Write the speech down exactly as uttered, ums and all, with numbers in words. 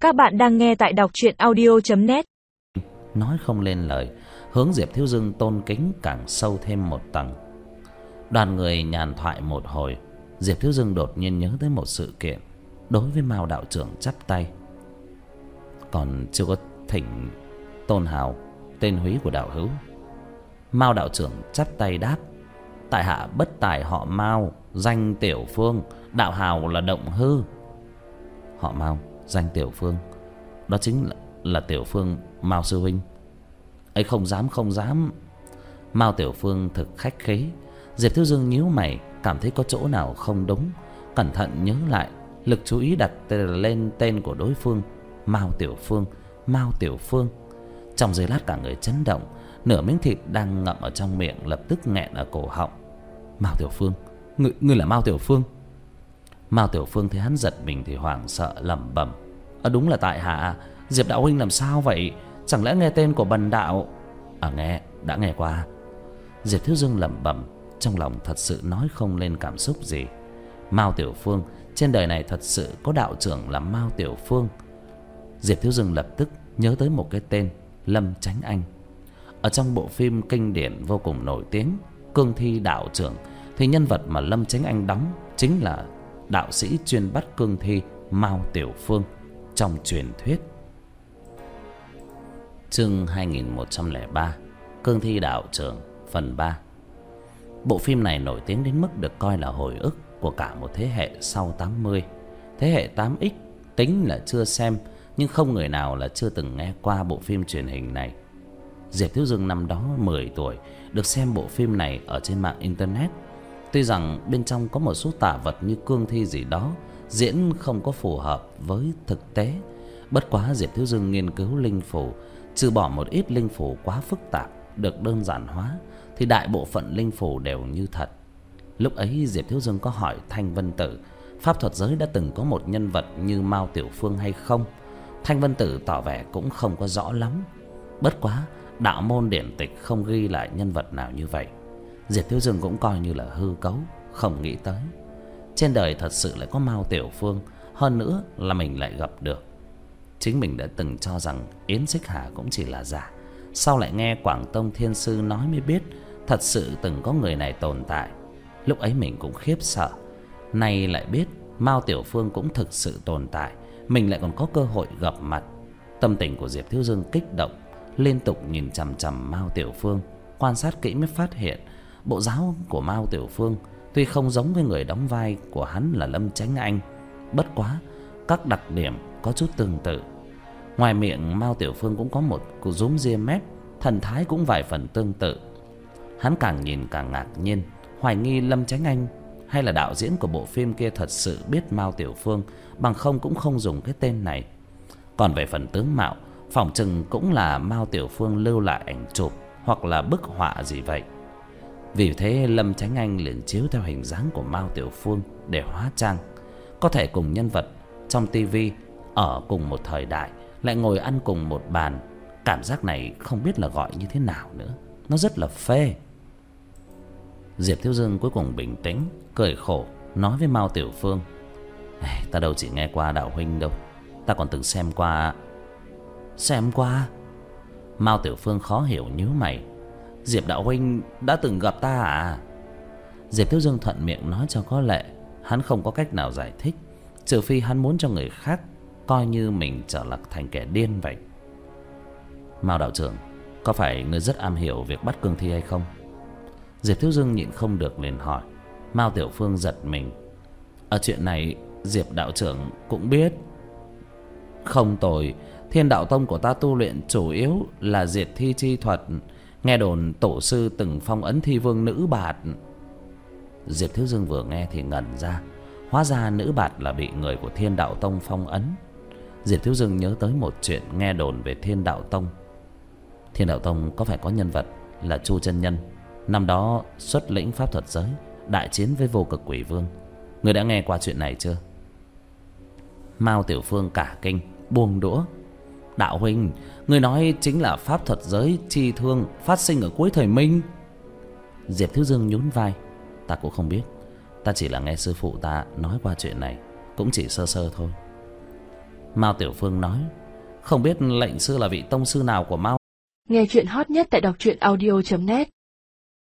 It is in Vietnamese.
Các bạn đang nghe tại đọc truyện audio chấm net. Nói không lên lời, hướng Diệp Thiếu Dương tôn kính càng sâu thêm một tầng. Đoàn người nhàn thoại một hồi, Diệp Thiếu Dương đột nhiên nhớ tới một sự kiện. Đối với Mao đạo trưởng chắp tay. Còn chưa có thỉnh tôn hào tên húy của đạo hữu. Mao đạo trưởng chắp tay đáp: tại hạ bất tài họ Mao, danh Tiểu Phương, đạo hào là Động Hư. Họ Mao, danh Tiểu Phương, đó chính là, là Tiểu Phương Mao sư huynh. Ấy không dám không dám. Mao Tiểu Phương thực khách khí. Diệp Thiếu Dương nhíu mày, cảm thấy có chỗ nào không đúng, cẩn thận nhớ lại, lực chú ý đặt lên tên của đối phương: Mao Tiểu Phương, Mao Tiểu Phương. Trong giây lát cả người chấn động, nửa miếng thịt đang ngậm ở trong miệng lập tức nghẹn ở cổ họng. Mao Tiểu Phương, ngươi ngươi là Mao Tiểu Phương? Mao Tiểu Phương thấy hắn giật mình thì hoảng sợ lẩm bẩm: à, đúng là tại hạ. Diệp đạo huynh làm sao vậy? Chẳng lẽ nghe tên của bần đạo? À nghe, đã nghe qua. Diệp Thiếu Dương lẩm bẩm, trong lòng thật sự nói không lên cảm xúc gì. Mao Tiểu Phương, trên đời này thật sự có đạo trưởng là Mao Tiểu Phương. Diệp Thiếu Dương lập tức nhớ tới một cái tên: Lâm Chánh Anh. Ở trong bộ phim kinh điển vô cùng nổi tiếng Cương Thi Đạo Trưởng thì nhân vật mà Lâm Chánh Anh đóng chính là đạo sĩ chuyên bắt cương thi Mao Tiểu Phương trong truyền thuyết. Chương hai nghìn một trăm lẻ ba, Cương Thi Đạo Trưởng phần ba. Bộ phim này nổi tiếng đến mức được coi là hồi ức của cả một thế hệ sau tám mươi. Thế hệ tám ích tính là chưa xem, nhưng không người nào là chưa từng nghe qua bộ phim truyền hình này. Diệp Thiếu Dương năm đó mười tuổi, được xem bộ phim này ở trên mạng internet. Tuy rằng bên trong có một số tà vật như cương thi gì đó, diễn không có phù hợp với thực tế. Bất quá Diệp Thiếu Dương nghiên cứu linh phù, trừ bỏ một ít linh phù quá phức tạp được đơn giản hóa, thì đại bộ phận linh phù đều như thật. Lúc ấy Diệp Thiếu Dương có hỏi Thanh Vân Tử pháp thuật giới đã từng có một nhân vật như Mao Tiểu Phương hay không. Thanh Vân Tử tỏ vẻ cũng không có rõ lắm. Bất quá đạo môn điển tịch không ghi lại nhân vật nào như vậy. Diệp Thiếu Dương cũng coi như là hư cấu, không nghĩ tới trên đời thật sự lại có Mao Tiểu Phương, hơn nữa là mình lại gặp được. Chính mình đã từng cho rằng Yến Xích Hà cũng chỉ là giả, sau lại nghe Quảng Tông Thiên Sư nói mới biết thật sự từng có người này tồn tại. Lúc ấy mình cũng khiếp sợ, nay lại biết Mao Tiểu Phương cũng thực sự tồn tại, mình lại còn có cơ hội gặp mặt. Tâm tình của Diệp Thiếu Dương kích động, liên tục nhìn chằm chằm Mao Tiểu Phương, quan sát kỹ mới phát hiện bộ dáng của Mao Tiểu Phương tuy không giống với người đóng vai của hắn là Lâm Chánh Anh, bất quá các đặc điểm có chút tương tự. Ngoài miệng Mao Tiểu Phương cũng có một cú rúm ria mép, thần thái cũng vài phần tương tự. Hắn càng nhìn càng ngạc nhiên, hoài nghi Lâm Chánh Anh hay là đạo diễn của bộ phim kia thật sự biết Mao Tiểu Phương, bằng không cũng không dùng cái tên này. Còn về phần tướng mạo, phỏng chừng cũng là Mao Tiểu Phương lưu lại ảnh chụp hoặc là bức họa gì vậy. Vì thế Lâm Chánh Anh liền chiếu theo hình dáng của Mao Tiểu Phương để hóa trang. Có thể cùng nhân vật trong tivi ở cùng một thời đại, lại ngồi ăn cùng một bàn, cảm giác này không biết là gọi như thế nào nữa, nó rất là phê. Diệp Thiếu Dương cuối cùng bình tĩnh, cười khổ nói với Mao Tiểu Phương: ta đâu chỉ nghe qua đạo huynh đâu, ta còn từng xem qua. Xem qua? Mao Tiểu Phương khó hiểu nhíu mày: Diệp đạo huynh đã từng gặp ta à? Diệp Thiếu Dương thuận miệng nói cho có lệ, hắn không có cách nào giải thích, trừ phi hắn muốn cho người khác coi như mình trở lạc thành kẻ điên vậy. Mao đạo trưởng, có phải ngươi rất am hiểu việc bắt cương thi hay không? Diệp Thiếu Dương nhịn không được liền hỏi. Mao Tiểu Phương giật mình: ở chuyện này Diệp đạo trưởng cũng biết. Không tồi, Thiên Đạo Tông của ta tu luyện chủ yếu là diệt thi chi thuật. Nghe đồn tổ sư từng phong ấn thi vương Nữ Bạt. Diệp Thiếu Dương vừa nghe thì ngẩn ra, hóa ra Nữ Bạt là bị người của Thiên Đạo Tông phong ấn. Diệp Thiếu Dương nhớ tới một chuyện nghe đồn về Thiên Đạo Tông. Thiên Đạo Tông có phải có nhân vật là Chu Chân Nhân, năm đó xuất lĩnh pháp thuật giới đại chiến với Vô Cực Quỷ Vương. Người đã nghe qua chuyện này chưa? Mao Tiểu Phương cả kinh, buông đũa: đạo huynh, người nói chính là pháp thuật giới chi thương phát sinh ở cuối thời Minh? Diệp Thiếu Dương nhún vai: ta cũng không biết, ta chỉ là nghe sư phụ ta nói qua chuyện này, cũng chỉ sơ sơ thôi. Mao Tiểu Phương nói: Không biết lệnh sư là vị tông sư nào của Mao. Nghe chuyện hot nhất tại đọc truyện audio chấm net.